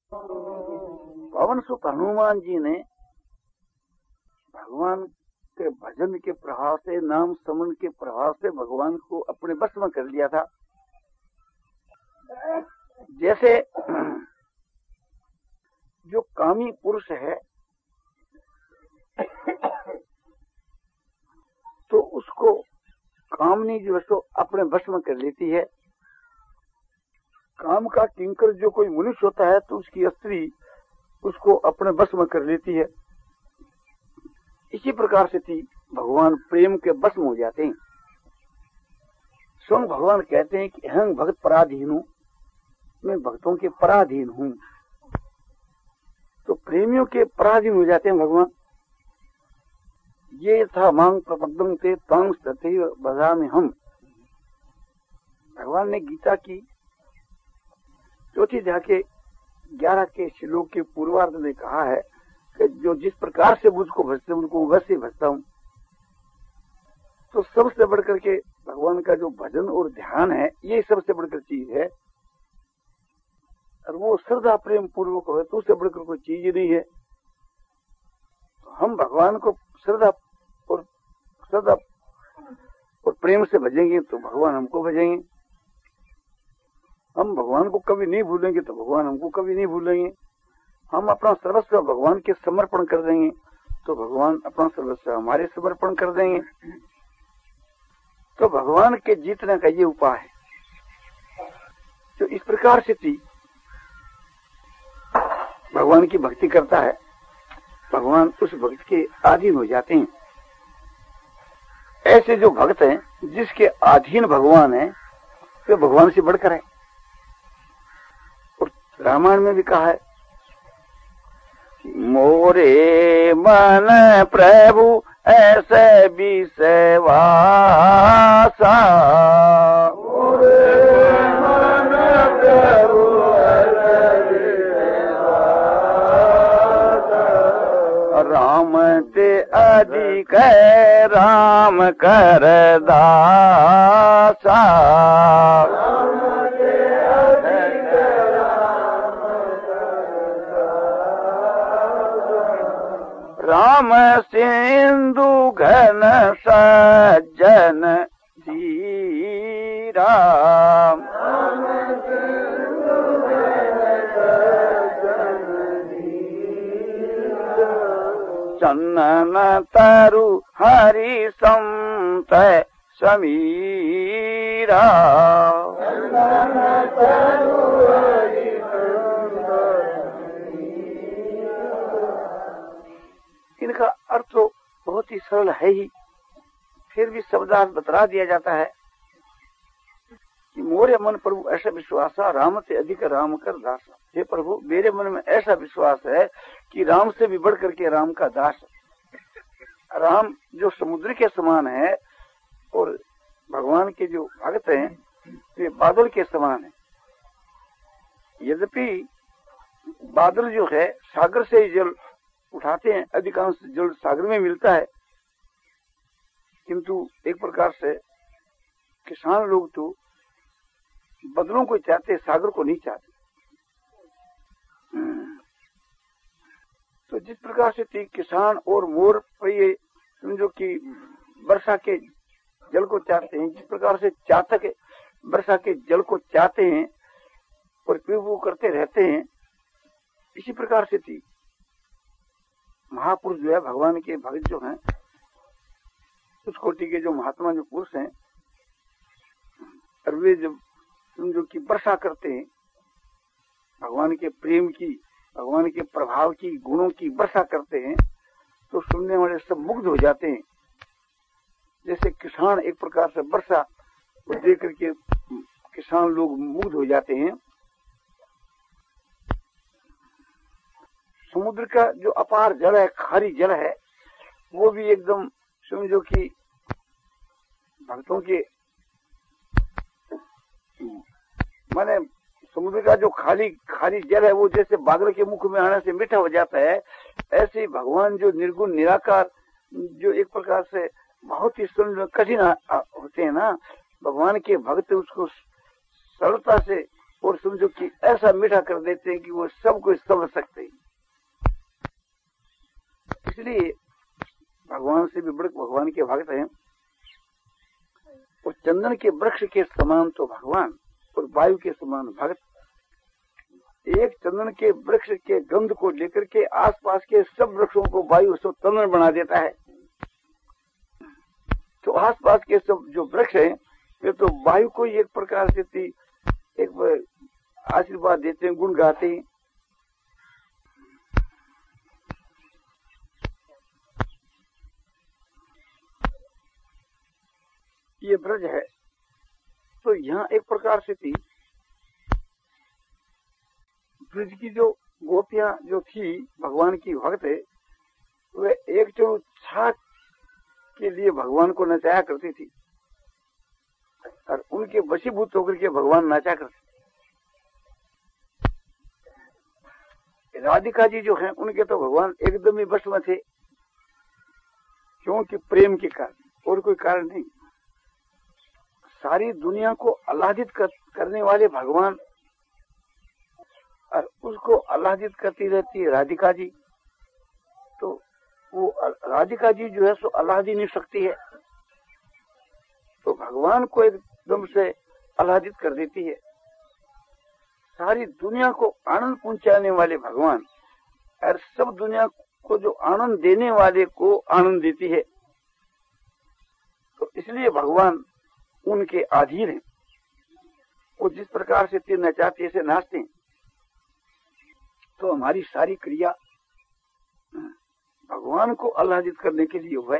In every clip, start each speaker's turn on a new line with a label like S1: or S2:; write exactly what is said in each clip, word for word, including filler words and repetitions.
S1: पवन सुत हनुमान जी ने भगवान के भजन के प्रभाव से, नाम समन के प्रभाव से भगवान को अपने बस में कर लिया था। जैसे जो कामी पुरुष है तो उसको कामनी जो है सो अपने बस में कर लेती है। काम का किंकर जो कोई मनुष्य होता है तो उसकी स्त्री उसको अपने बस में कर लेती है। इसी प्रकार से थी भगवान प्रेम के बस में हो जाते हैं। स्वयं भगवान कहते हैं कि अहं भक्त पराधीन हूं, मैं भक्तों के पराधीन हूं। तो प्रेमियों के पराधीन हो जाते हैं भगवान। ये था मांग प्रपद्दं ते तांग तथैव भजामि हम। भगवान ने गीता की चौथी अध्याय के ग्यारह के श्लोक के पूर्वार्ध में कहा है कि जो जिस प्रकार से मुझको भजते उनको वैसे भजता हूं। तो सबसे बढ़कर के भगवान का जो भजन और ध्यान है ये सबसे बढ़कर चीज है। और वो श्रद्धा प्रेम पूर्वक हो तो उससे बढ़कर कोई चीज ही नहीं है। तो हम भगवान को श्रद्धा और श्रद्धा और प्रेम से भजेंगे तो भगवान हमको भजेंगे। हम भगवान को कभी नहीं भूलेंगे तो भगवान हमको कभी नहीं भूलेंगे। हम अपना सर्वस्व भगवान के समर्पण कर देंगे तो भगवान अपना सर्वस्व हमारे समर्पण कर देंगे। तो भगवान के जीतने का ये उपाय है। जो इस प्रकार से थी भगवान की भक्ति करता है, भगवान उस भक्त के अधीन हो जाते हैं। ऐसे जो भक्त हैं जिसके अधीन भगवान है वे भगवान से बढ़कर है। और रामायण में भी कहा है मोरे मन प्रभु ऐसे विषवासा, मोरे मन प्रभु राम ते अधिक राम कर दासा। राम सिंधु घन सज्जन धीरा, चन्नन तरु हरि संत समीरा। इनका अर्थ तो बहुत ही सरल है ही, फिर भी शब्दार्थ बतला दिया जाता है कि मोरे मन प्रभु ऐसा विश्वासा राम से अधिक राम कर दासा। हे प्रभु मेरे मन में ऐसा विश्वास है कि राम से भी बढ़ करके राम का दास। राम जो समुद्र के समान है और भगवान के जो भक्त हैं वे बादल के समान है। यद्यपि बादल जो है सागर से ही जल उठाते हैं, अधिकांश जल सागर में मिलता है, किंतु एक प्रकार से किसान लोग तो बादलों को चाहते, सागर को नहीं चाहते। तो जिस प्रकार से थी किसान और मोर ये समझो कि वर्षा के जल को चाहते हैं, जिस प्रकार से चातक वर्षा के जल को चाहते हैं और पीऊ करते रहते हैं, इसी प्रकार से थी महापुरुष जो है भगवान के भक्त जो हैं, उस कोटि के जो महात्मा जो पुरुष हैं, और वे जब समझो कि वर्षा करते हैं भगवान के प्रेम की, भगवान के प्रभाव की, गुणों की वर्षा करते हैं तो सुनने वाले सब मुग्ध हो जाते हैं। जैसे किसान एक प्रकार से वर्षा को देख करके किसान लोग मुग्ध हो जाते हैं। समुद्र का जो अपार जल है, खारी जल है, वो भी एकदम समझो कि भक्तों के माने समुद्र का जो खाली खाली जल है वो जैसे बादल के मुख में आने से मीठा हो जाता है, ऐसे भगवान जो निर्गुण निराकार जो एक प्रकार से बहुत ही कठिन होते हैं ना, भगवान के भक्त उसको सरलता से और समझो कि ऐसा मीठा कर देते हैं कि वो सबको समझ सकते हैं। इसलिए भगवान से भी बड़े भगवान के भक्त हैं। और चंदन के वृक्ष के समान तो भगवान और वायु के समान भक्त। एक चंदन के वृक्ष के गंध को लेकर के आसपास के सब वृक्षों को वायु उसको चंदन बना देता है। तो आसपास के सब जो वृक्ष हैं वे तो वायु को एक प्रकार से एक आशीर्वाद देते हैं, गुण गाते हैं। ये ब्रज है। तो यहाँ एक प्रकार से थी ब्रज की जो गोपियां जो थी भगवान की भक्त है, वे एक चोट छाछ के लिए भगवान को नचाया करती थी और उनके वशीभूत होकर के भगवान नाचा करते। राधिका जी जो हैं उनके तो भगवान एकदम ही वश में थे, क्योंकि प्रेम के कारण, और कोई कारण नहीं। सारी दुनिया को आह्लादित कर, करने वाले भगवान और उसको आह्लादित करती रहती है राधिका जी। तो वो राधिका जी जो है सो आह्लाद ही नहीं सकती है, तो भगवान को एकदम से आह्लादित कर देती है। सारी दुनिया को आनंद पहुंचाने वाले भगवान और सब दुनिया को जो आनंद देने वाले को आनंद देती है। तो इसलिए भगवान उनके अधीन है। वो जिस प्रकार से तीर नचाते से नाचते हैं, तो हमारी सारी क्रिया भगवान को आह्लादित करने के लिए हुआ है।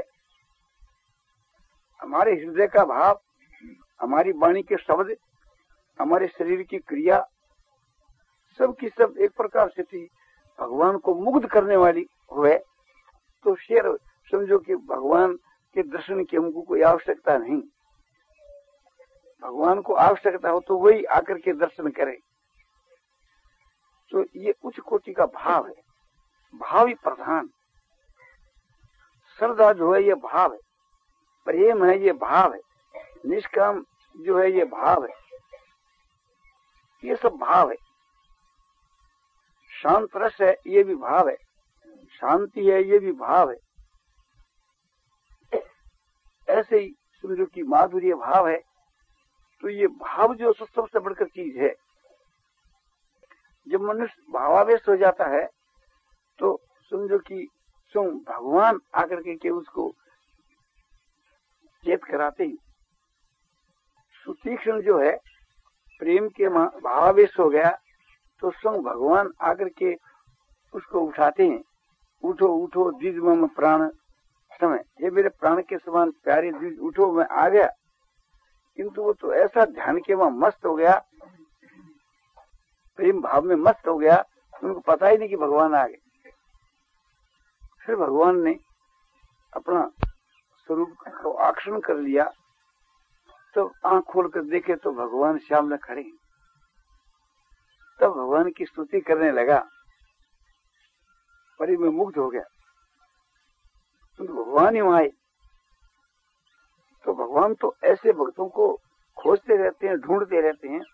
S1: हमारे हृदय का भाव, हमारी वाणी के शब्द, हमारे शरीर की क्रिया सब की सब एक प्रकार से थी भगवान को मुग्ध करने वाली हुए। तो शेर समझो कि भगवान के दर्शन की हमको कोई आवश्यकता नहीं। भगवान को आवश्यकता हो तो वही आकर के दर्शन करे। तो ये उच्च कोटि का भाव है, भाव ही प्रधान। श्रद्धा जो है ये भाव है, प्रेम है ये भाव है, निष्काम जो है ये भाव है, ये सब भाव है। शांत रस है ये भी भाव है, शांति है ये भी भाव है। ऐसे ही समझो कि माधुर्य भाव है। तो ये भाव जो सबसे बढ़कर चीज है। जब मनुष्य भावावेश हो जाता है तो समझो कि स्वयं भगवान आकर के, के उसको चेत कराते हैं। सुतीक्ष्ण जो है प्रेम के भावावेश हो गया तो स्वयं भगवान आकर के उसको उठाते हैं। उठो उठो द्विज मम प्राण समय, ये मेरे प्राण के समान प्यारे द्विज उठो, मैं आ गया। किंतु वो तो ऐसा ध्यान के वहां मस्त हो गया, प्रेम भाव में मस्त हो गया, उनको पता ही नहीं कि भगवान आ गए। फिर भगवान ने अपना स्वरूप को आकर्षण कर लिया। तो आंख खोल कर देखे तो भगवान सामने खड़े। तब भगवान की स्तुति करने लगा, परी में मुग्ध हो गया। तो भगवान ही वहां आए। तो भगवान तो ऐसे भक्तों को खोजते रहते हैं, ढूंढते रहते हैं।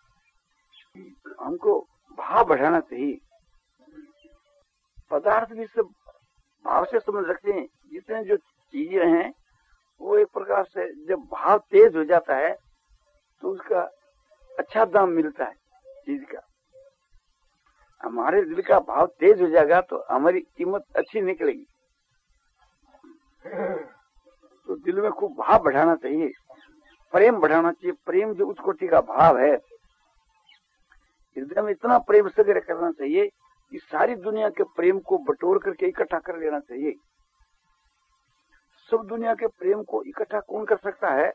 S1: हमको भाव बढ़ाना चाहिए। पदार्थ भी सब भाव से समझ रखते हैं। जितने जो चीजें हैं वो एक प्रकार से जब भाव तेज हो जाता है तो उसका अच्छा दाम मिलता है चीज का। हमारे दिल का भाव तेज हो जाएगा तो हमारी कीमत अच्छी निकलेगी। तो दिल में खूब भाव बढ़ाना चाहिए, प्रेम बढ़ाना चाहिए। प्रेम जो उच्च कोटि का भाव है, हृदय में इतना प्रेम संग्रह करना चाहिए कि सारी दुनिया के प्रेम को बटोर करके इकट्ठा कर लेना चाहिए। सब दुनिया के प्रेम को इकट्ठा कौन कर सकता है?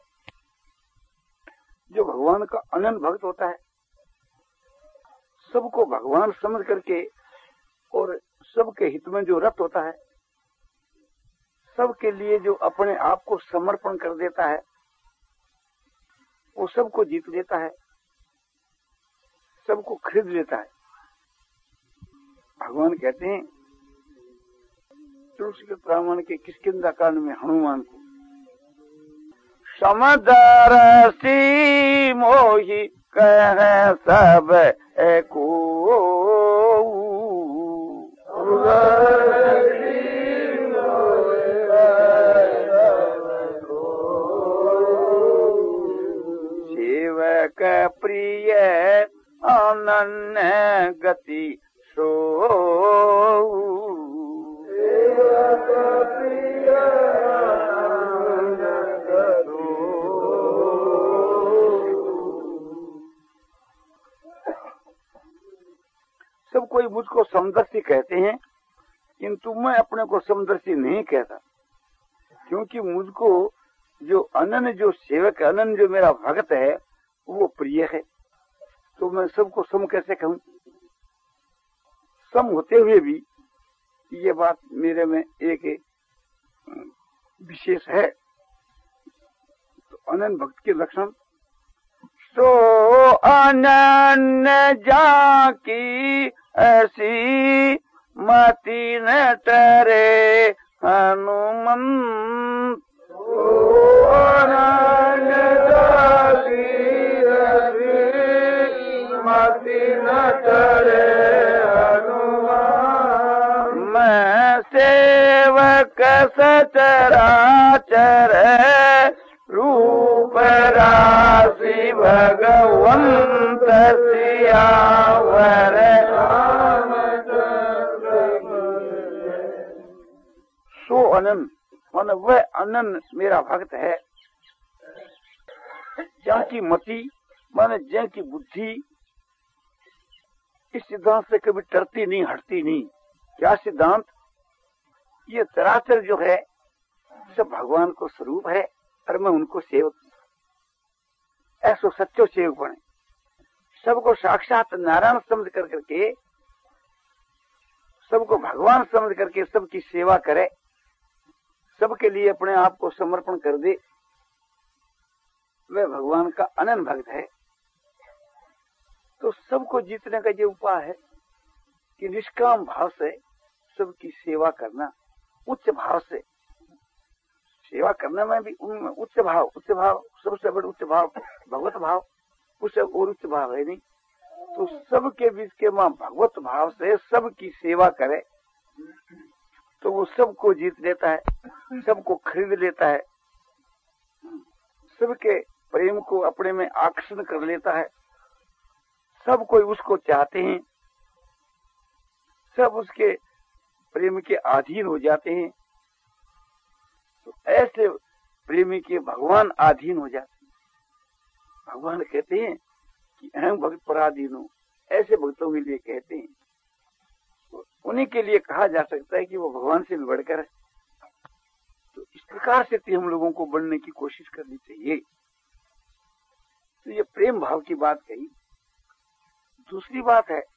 S1: जो भगवान का अनंत भक्त होता है। सबको भगवान समझ करके और सबके हित में जो रत होता है, सबके लिए जो अपने आप को समर्पण कर देता है, वो सबको जीत लेता है, सबको खरीद लेता है। भगवान कहते हैं तुलसी के प्रावण के किष्किंधा कांड में हनुमान को, समदरसी मोहि कह सब को सेवक प्रिय अनन्य गति सो सब कोई मुझको समदर्शी कहते हैं, किंतु मैं अपने को समदर्शी नहीं कहता, क्योंकि मुझको जो अनन्य जो सेवक अनन्य जो मेरा भक्त है वो प्रिय है। तो मैं सबको सम कैसे कहूं? सम होते हुए भी ये बात मेरे में एक विशेष है। तो अनन्य भक्त के लक्षण, सो अनन्य जाकी ऐसी मति न टरे हनुमंत। अनन्य जाकी ऐसी मति न टरे हनुमंत। मैं सेवक सचराचर रूप राशि भगवंत सियावर सो अनंत, मन वह अनंत मेरा भक्त है जहाँ की मति माने जहाँ की बुद्धि इस सिद्धांत से कभी टरती नहीं, हटती नहीं। क्या सिद्धांत? ये चराचर जो है सब भगवान को स्वरूप है और मैं उनको सेवक, ऐसो सच्चो सेवक बने, सबको साक्षात नारायण समझ कर करके, सबको भगवान समझ करके सबकी सेवा करे, सबके लिए अपने आप को समर्पण कर दे, वह भगवान का अनन्य भक्त है। तो सबको जीतने का ये उपाय है कि निष्काम भाव से सबकी सेवा करना, उच्च भाव से सेवा करने में भी उनमें उच्च भाव, उच्च भाव सबसे बड़ा उच्च भाव भगवत भाव, उससे और उच्च भाव है नहीं। तो सबके बीच के मां भगवत भाव से सबकी सेवा करे तो वो सबको जीत लेता है, सबको खरीद लेता है, सबके प्रेम को अपने में आकर्षण कर लेता है, सब कोई उसको चाहते हैं, सब उसके प्रेम के अधीन हो जाते हैं। तो ऐसे प्रेमी के भगवान अधीन हो जाते हैं। भगवान कहते हैं कि अहम भक्त पराधीन हो, ऐसे भक्तों के लिए कहते हैं। तो उन्हीं के लिए कहा जा सकता है कि वो भगवान से भी बढ़कर है। तो इस प्रकार से हम लोगों को बनने की कोशिश करनी चाहिए। तो ये प्रेम भाव की बात कही। दूसरी बात है,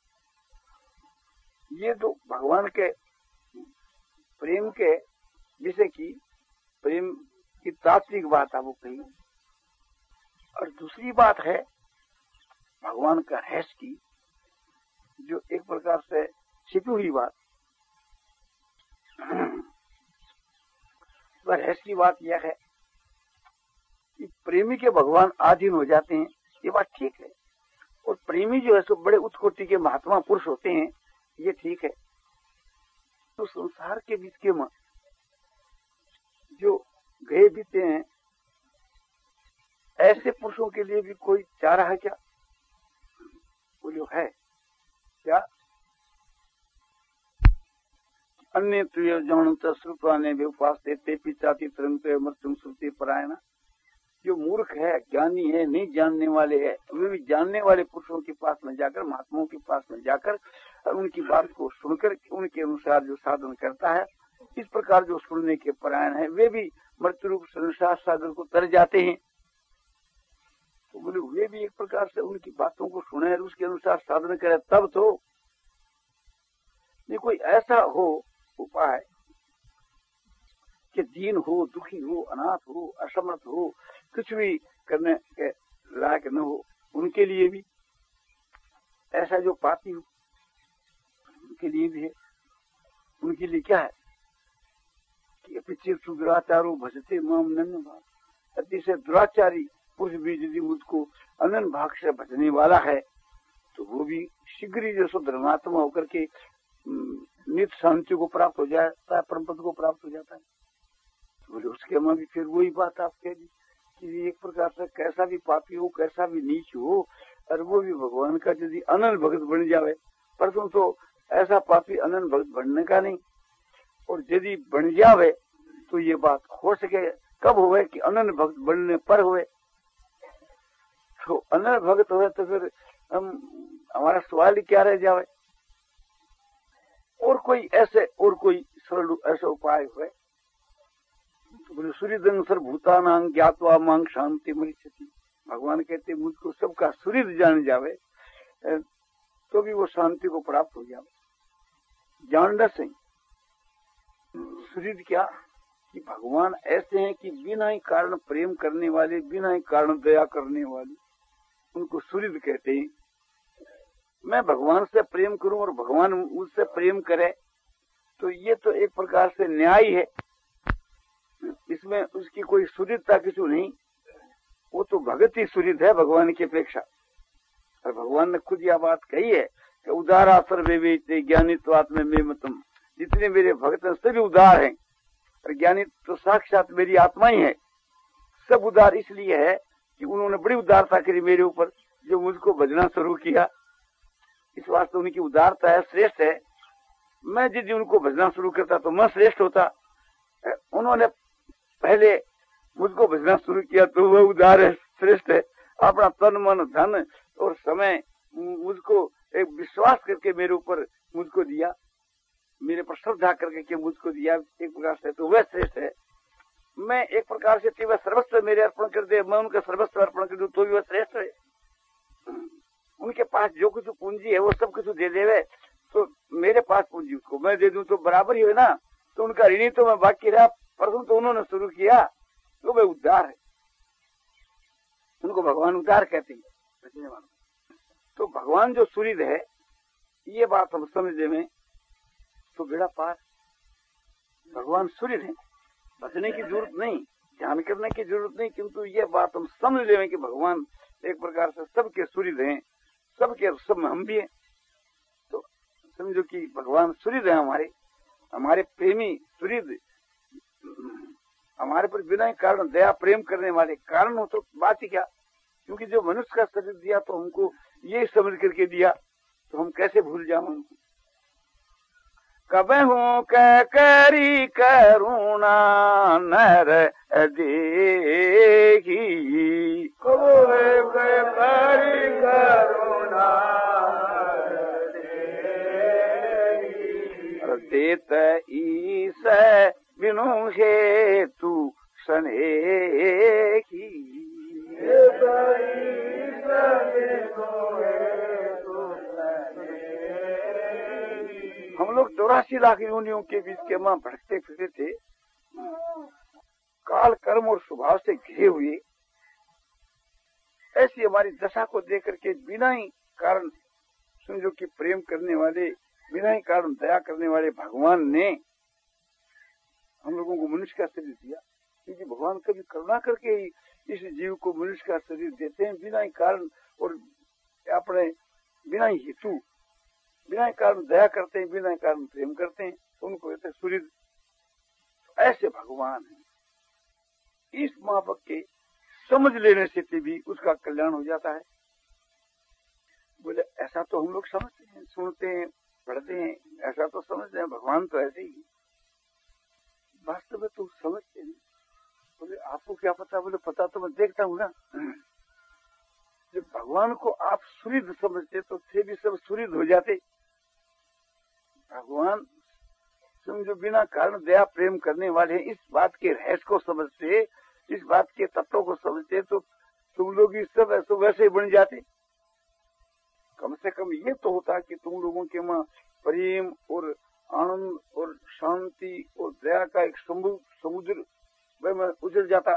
S1: ये तो भगवान के प्रेम के जैसे कि प्रेम की तात्विक बात है वो कही, और दूसरी बात है भगवान का रहस्य की, जो एक प्रकार से छिपी हुई बात। वह रहस्य की बात यह है कि प्रेमी के भगवान अधीन हो जाते हैं, ये बात ठीक है। और प्रेमी जो है सो बड़े उच्च कोटि के महात्मा पुरुष होते हैं, ये ठीक है। तो संसार के बीच के मन जो गए बीते हैं, ऐसे पुरुषों के लिए भी कोई चारा है क्या? वो जो है क्या? अन्य जानत श्रुत्वा ने भी उपास देते पिचाती तरंगते मृत्युम श्रुति परायण। जो मूर्ख है, ज्ञानी है, नहीं जानने वाले है, वे भी जानने वाले पुरुषों के पास में जाकर, महात्माओं के पास में जाकर उनकी बात को सुनकर उनके अनुसार जो साधन करता है, इस प्रकार जो सुनने के परायण है, वे भी मृत्यु रूप संसार सागर को तर जाते हैं। तो बोले वे भी एक प्रकार से उनकी बातों को सुने और उसके अनुसार साधन करे, तब तो नहीं कोई ऐसा हो उपाय कि दीन हो, दुखी हो, अनाथ हो, असमर्थ हो, कुछ भी करने के लायक न हो, उनके लिए भी ऐसा जो पापी हो उनके लिए भी है। उनके लिए क्या है कि पीछे सुदुराचारो भजते माम नन्नवा, अतिशय दुराचारी पुरुष भी यदि मुझको अनन्य भाग से भजने वाला है तो वो भी शीघ्र ही जैसे धर्मात्मा होकर के नित्य शांति को प्राप्त हो जाता है, परम पद को प्राप्त हो जाता है। तो बोले उसके में भी फिर वही बात आप कह दी कि एक प्रकार से कैसा भी पापी हो, कैसा भी नीच हो, और वो भी भगवान का यदि अनन्य भक्त बन जावे, परंतु तो ऐसा पापी अनन्य भक्त बनने का नहीं, और यदि बन जावे तो ये बात हो सके कब हुए कि अनन्य भक्त बनने पर हुए। तो अनन्य भक्त हुए तो फिर हम हमारा सवाल ही क्या रह जावे। और कोई ऐसे और कोई सरल ऐसा उपाय हुए तो बोले सूर्यदंग सर्वभूतानां ज्ञात्वा मांग शांति मरिष्यति। भगवान कहते मुझको सबका सूर्य जान जावे तो भी वो शांति को प्राप्त हो जावे। जानना सही सूर्य क्या कि भगवान ऐसे हैं कि बिना ही कारण प्रेम करने वाले, बिना ही कारण दया करने वाले, उनको सूर्य कहते हैं। मैं भगवान से प्रेम करूं और भगवान मुझसे प्रेम करे तो ये तो एक प्रकार से न्याय है, इसमें उसकी कोई सूर्यता किसी नहीं, वो तो भगत ही सूर्य है भगवान की अपेक्षा। और भगवान ने खुद यह बात कही है कि उदारा सर्वे ज्ञानित्वात्म में मतम, जितने मेरे भक्त हैं सभी उदार हैं, और ज्ञानी तो साक्षात मेरी आत्मा ही है। सब उदार इसलिए है कि उन्होंने बड़ी उदारता करी मेरे ऊपर, जो मुझको भजना शुरू किया। इस वास्ते उनकी उदारता है, श्रेष्ठ है। मैं यदि उनको भजना शुरू करता तो मैं श्रेष्ठ होता। उन्होंने पहले मुझको भजना शुरू किया तो वह उदार है, श्रेष्ठ है। अपना तन मन धन और समय मुझको एक विश्वास करके मेरे ऊपर मुझको दिया, मेरे पर श्रद्धा करके के मुझको दिया एक प्रकार से, तो वह श्रेष्ठ है। मैं एक प्रकार से वह सर्वस्व मेरे अर्पण कर दे, मैं उनका सर्वस्व अर्पण कर दूं तो भी वह श्रेष्ठ है। उनके पास जो कुछ पूंजी है वो सब कुछ दे देवे तो मेरे पास पूंजी उसको मैं दे दूं तो बराबर ही है ना। तो उनका ऋणी तो मैं बाकी रहा, परंतु तो उन्होंने शुरू किया तो वे उद्धार है, उनको भगवान उद्धार कहते हैं। तो भगवान जो सूर्य है ये बात हम समझने में तो बेड़ा पार। भगवान सूर्य है, बचने की जरूरत नहीं, ध्यान करने की जरूरत नहीं, किंतु ये बात हम समझ लें कि भगवान एक प्रकार से सबके सूर्य हैं, सबके सब में हम भी हैं। तो समझो कि भगवान सूर्य है हमारे, हमारे प्रेमी सूर्य, हमारे पर बिना कारण दया प्रेम करने वाले। कारण हो तो बात ही क्या, क्योंकि जो मनुष्य का शरीर दिया तो हमको ये समझ करके दिया, तो हम कैसे भूल जाए उनको। कबहू क करी करुणा नर देखी,
S2: कबहू क करी करुणा
S1: देत ईस बिनु हेतु सनेही।
S2: देत ईस बिनु हेतु सनेही।
S1: हम लोग चौरासी लाख योनियों के बीच के मां भटकते फिरते थे, काल कर्म और स्वभाव से घिरे हुए। ऐसी हमारी दशा को देख करके बिना ही कारण समझो कि प्रेम करने वाले, बिना ही कारण दया करने वाले भगवान ने हम लोगों को मनुष्य का शरीर दिया। क्योंकि भगवान कभी करुणा करके ही इस जीव को मनुष्य का शरीर देते हैं, बिना ही कारण और अपने बिना ही हेतु, बिना ही कारण दया करते हैं, बिना ही कारण प्रेम करते हैं, तो उनको कहते हैं सूर्य। ऐसे भगवान है। इस मापक के समझ लेने से भी उसका कल्याण हो जाता है। बोले ऐसा तो हम लोग समझते हैं, सुनते हैं, पढ़ते हैं, ऐसा तो समझते हैं भगवान तो ऐसे ही। वास्तव में तो समझते नहीं। बोले आपको क्या पता? बोले पता तो मैं देखता हूँ ना। जब भगवान को आप सूर्य समझते तो थे भी सब सूर्य हो जाते। भगवान समझो बिना कारण दया प्रेम करने वाले इस बात के रहस्य को समझते, इस बात के तत्वों को समझते तो तुम लोग इस सब ऐसे वैसे बन जाते। कम से कम ये तो होता कि तुम लोगों के मां प्रेम और आनंद और शांति और दया का एक समुद्र में उजड़ जाता।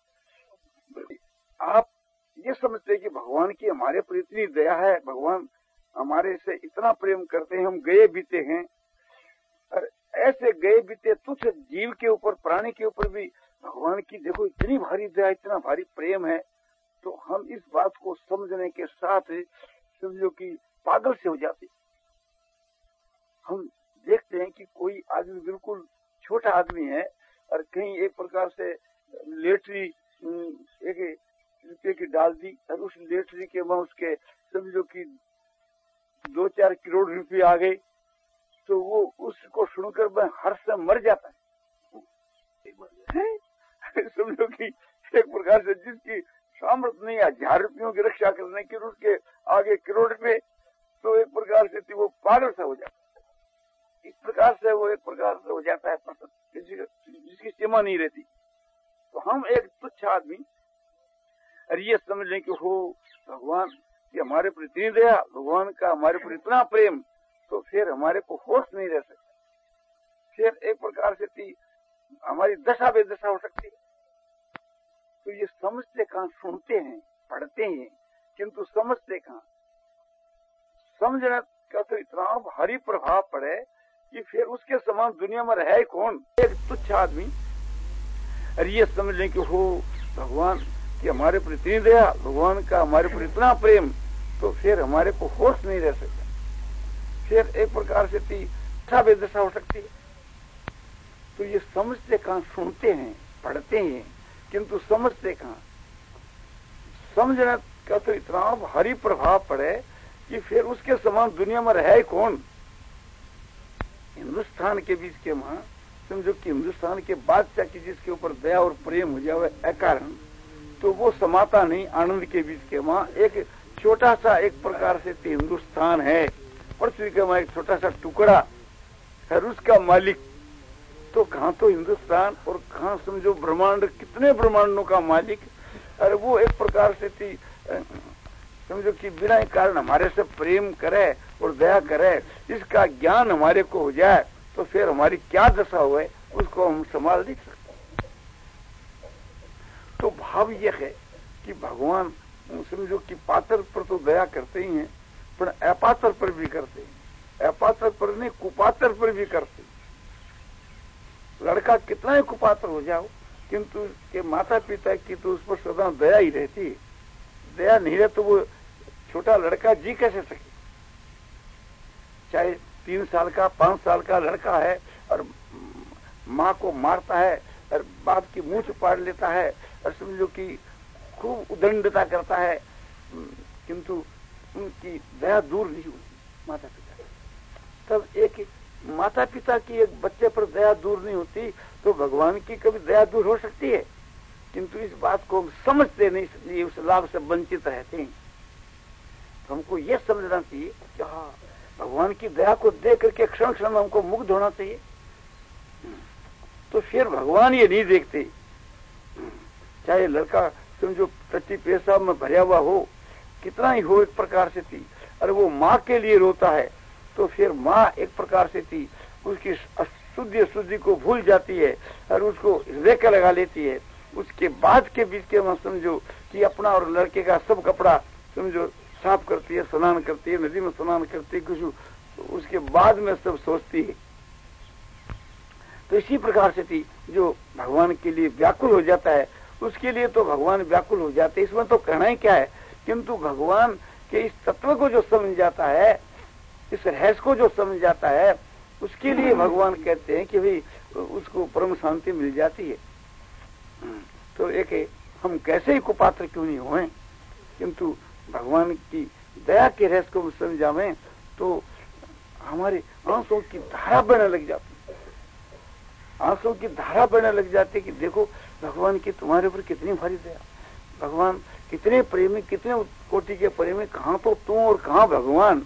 S1: आप ये समझते कि भगवान की हमारे पर इतनी दया है, भगवान हमारे से इतना प्रेम करते हैं, हम गए बीते हैं। और ऐसे गए बीते तुच्छ जीव के ऊपर, प्राणी के ऊपर भी भगवान की देखो इतनी भारी दया, इतना भारी प्रेम है, तो हम इस बात को समझने के साथ समझो कि पागल से हो जाते। हम देखते हैं कि कोई आदमी बिल्कुल छोटा आदमी है और कहीं एक प्रकार से लेटरी एक रुपये की डाल दी और उस लेटरी के वहां उसके समझो कि दो चार करोड़ रुपए आ गए, तो वो उसको सुनकर मैं हर्ष से मर जाता है। समझो कि एक प्रकार से जिसकी सामर्थ्य नहीं है हजार रुपयों की रक्षा करने की, उसके आगे करोड़ रुपए, तो एक प्रकार से वो पागल सा हो जाता है। इस प्रकार से वो एक प्रकार से हो जाता है जिसकी सीमा नहीं रहती। तो हम एक तुच्छ आदमी अरे ये समझ लें कि हो भगवान कि हमारे पर इतनी दया, भगवान का हमारे पर इतना प्रेम, तो फिर हमारे को होश नहीं रह सकता। फिर एक प्रकार से थी हमारी दशा बेदशा हो सकती है। तो ये समझते कहाँ, सुनते हैं, पढ़ते हैं, किंतु समझते कहाँ। समझने का तो इतना भारी प्रभाव पड़े कि फिर उसके समान दुनिया में रहे कौन। एक तुच्छ आदमी अरे ये समझ लें कि हो भगवान कि हमारे पर इतनी दया, भगवान का हमारे पर इतना प्रेम, तो फिर हमारे को होश नहीं रह सकता। फिर एक प्रकार से थी दशा बेदशा हो सकती है। तो ये समझते कहाँ, सुनते हैं, पढ़ते हैं, किंतु समझते कहाँ। समझने का तो इतना भारी प्रभाव पड़े कि फिर उसके समान दुनिया में रहे कौन। हिंदुस्तान के बीच के वहां समझो कि हिंदुस्तान के बादशाह की जिसके ऊपर दया और प्रेम हो जाए अकारण, तो वो समाता नहीं। आनंद के बीच के वहां एक छोटा सा एक प्रकार से हिंदुस्तान है, पृथ्वी का वहां एक छोटा सा टुकड़ा है, उसका मालिक। तो कहाँ तो हिंदुस्तान और कहाँ समझो ब्रह्मांड, कितने ब्रह्मांडों का मालिक। और वो एक प्रकार से थी समझो कि बिना कारण हमारे से प्रेम करे और दया करे, इसका ज्ञान हमारे को हो जाए, तो फिर हमारी क्या दशा हुए उसको हम संभाल नहीं सकते। तो भाव यह है कि भगवान समझो कि पात्र पर तो दया करते ही हैं, पर अपात्र पर भी करते हैं। अपात्र पर नहीं, कुपात्र पर भी करते हैं। लड़का कितना ही कुपात्र हो जाओ, किंतु के माता पिता की तो उस पर सदा दया ही रहती है। दया नहीं रहे तो वो छोटा लड़का जी कैसे सके। चाहे तीन साल का, पांच साल का लड़का है और माँ को मारता है और बाप की मूंछ पाड़ लेता है और समझो कि खूब उदंडता करता है, किंतु उनकी दया दूर नहीं होती माता पिता की। तब एक माता पिता की एक बच्चे पर दया दूर नहीं होती, तो भगवान की कभी दया दूर हो सकती है। किंतु इस बात को हम समझते नहीं, इसलिए उस लाभ से वंचित रहते हैं। तो हमको यह समझना चाहिए कि हाँ, भगवान की दया को देख करके क्षण क्षण में हमको मुग्ध होना चाहिए। तो फिर भगवान ये नहीं देखते, चाहे लड़का समझो टट्टी पेशाब में भरा हुआ हो, कितना ही हो एक प्रकार से थी, और वो माँ के लिए रोता है, तो फिर माँ एक प्रकार से थी उसकी शुद्धि शुद्धि को भूल जाती है और उसको हृदय का लगा लेती है। उसके बाद के बीच के में समझो कि अपना और लड़के का सब कपड़ा समझो साफ करती है, स्नान करती है, नदी में स्नान करती है, कुछ उसके बाद में सब सोचती है। तो इसी प्रकार से थी जो भगवान के लिए व्याकुल हो जाता है, उसके लिए तो भगवान व्याकुल हो जाते हैं। इसमें तो कहना ही क्या है, किंतु भगवान के इस तत्व को जो समझ जाता है, इस रहस्य को जो समझ जाता है, उसके लिए भगवान कहते हैं कि भाई उसको परम शांति मिल जाती है। तो एक हम कैसे ही कुपात्र क्यों नहीं हुए, किंतु भगवान की दया के रहस्य को समझावें तो हमारे आंसुओं की धारा बहने लग जाती, आंसुओं की धारा बहने लग जाती कि देखो भगवान की तुम्हारे ऊपर कितनी भारी दया, भगवान कितने प्रेमी, कितने कोटि के प्रेमी, कहाँ तो तुम और कहाँ भगवान।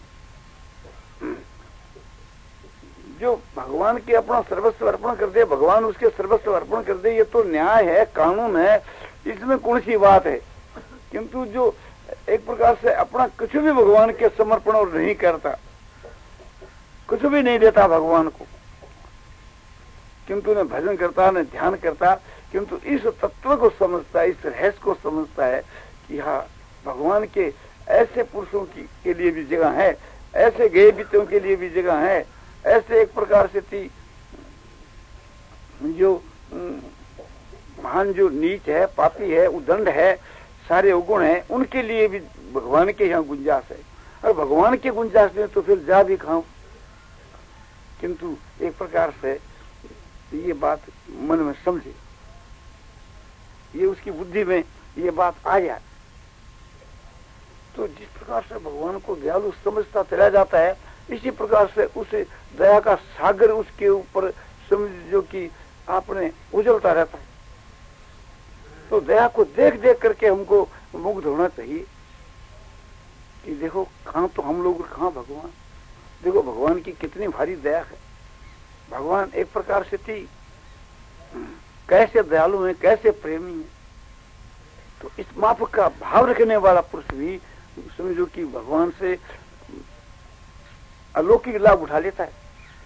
S1: जो भगवान के अपना सर्वस्व अर्पण कर दे, भगवान उसके सर्वस्व अर्पण कर दे, ये तो न्याय है, कानून है, इसमें कौन सी बात है। किंतु जो एक प्रकार से अपना कुछ भी भगवान के समर्पण और नहीं करता, कुछ भी नहीं देता भगवान को, किंतु न भजन करता न ध्यान करता, किंतु इस तत्व को समझता है, इस रहस्य को समझता है कि हाँ भगवान के ऐसे पुरुषों की के लिए भी जगह है, ऐसे गए बीतों के लिए भी जगह है, ऐसे एक प्रकार से थी जो महान जो नीच है, पापी है, उदंड है, सारे अवगुण है, उनके लिए भी भगवान के यहाँ गुंजाइश है। और भगवान के गुंजाइश में तो फिर जा भी खाऊं। किंतु एक प्रकार से ये बात मन में समझे, ये उसकी बुद्धि में ये बात आ जाए, तो जिस प्रकार से भगवान को दयालु समझता चला जाता है, इसी प्रकार से उसे दया का सागर उसके ऊपर समझो कि आपने उजलता रहता है। तो दया को देख देख करके हमको मुग्ध होना चाहिए कि देखो कहाँ तो हम लोग, कहाँ भगवान। देखो भगवान की कितनी भारी दया है। भगवान एक प्रकार से थी कैसे दयालु है, कैसे प्रेमी है। तो इस माफक का भाव रखने वाला पुरुष भी समझो कि भगवान से अलौकिक लाभ उठा लेता है।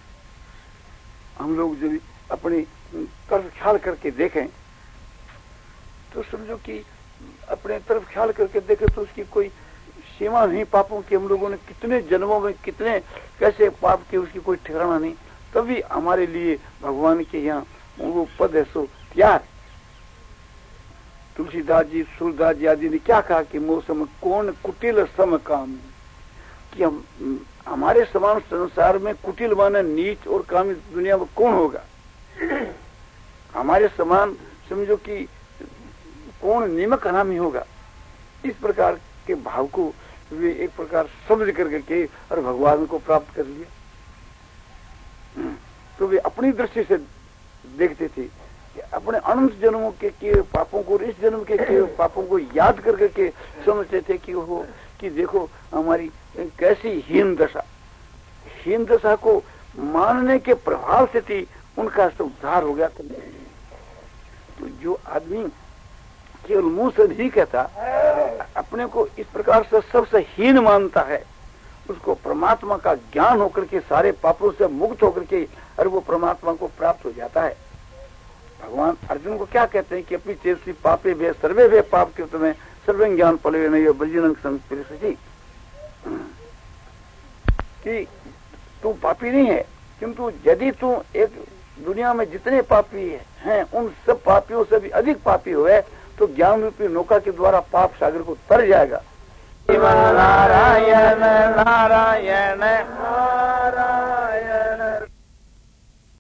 S1: हम लोग जो अपनी तरफ ख्याल करके देखें तो समझो कि अपने तरफ ख्याल करके देखें तो उसकी कोई सीमा नहीं। पापों की हम लोगों ने कितने जन्मों में कितने कैसे पाप किए, उसकी कोई ठिकाना नहीं। तभी हमारे लिए भगवान के यहाँ वो पद है सो त्यार। तुलसीदास जी, सूरदास जी आदि ने क्या कहा कि मौसम कौन कुटिल सम काम, कि हम हमारे समान संसार में कुटिल माने नीच और कामी दुनिया में कौन होगा। हमारे समान समझो कि कौन निमक हरामी होगा। इस प्रकार के भाव को वे एक प्रकार समझ कर के और भगवान को प्राप्त कर लिया। तो वे अपनी दृष्टि से देखते थे कि अपने अनंत जन्मों के किए पापों को, इस जन्म के किए पापों को याद कर करके समझते थे कि वो कि देखो हमारी कैसी हीन दशा, हीन दशा को मानने के प्रभाव से थी उनका सब उद्धार हो गया। तो जो आदमी केवल मुंह से नहीं कहता, अपने को इस प्रकार से सबसे हीन मानता है, उसको परमात्मा का ज्ञान होकर के सारे पापों से मुक्त होकर के और वो परमात्मा को प्राप्त हो जाता है। भगवान अर्जुन को क्या कहते हैं कि अपनी चेतसी पापे भे सर्वे भे पाप के तुम्हें सर्वे ज्ञान पलवे नहीं बजरंग संग, कि तू पापी नहीं है, किंतु यदि तू एक दुनिया में जितने पापी हैं उन सब पापियों से भी अधिक पापी हुए तो ज्ञान रूपी नौका के द्वारा पाप सागर को तर जाएगा।
S2: नारायण नारायण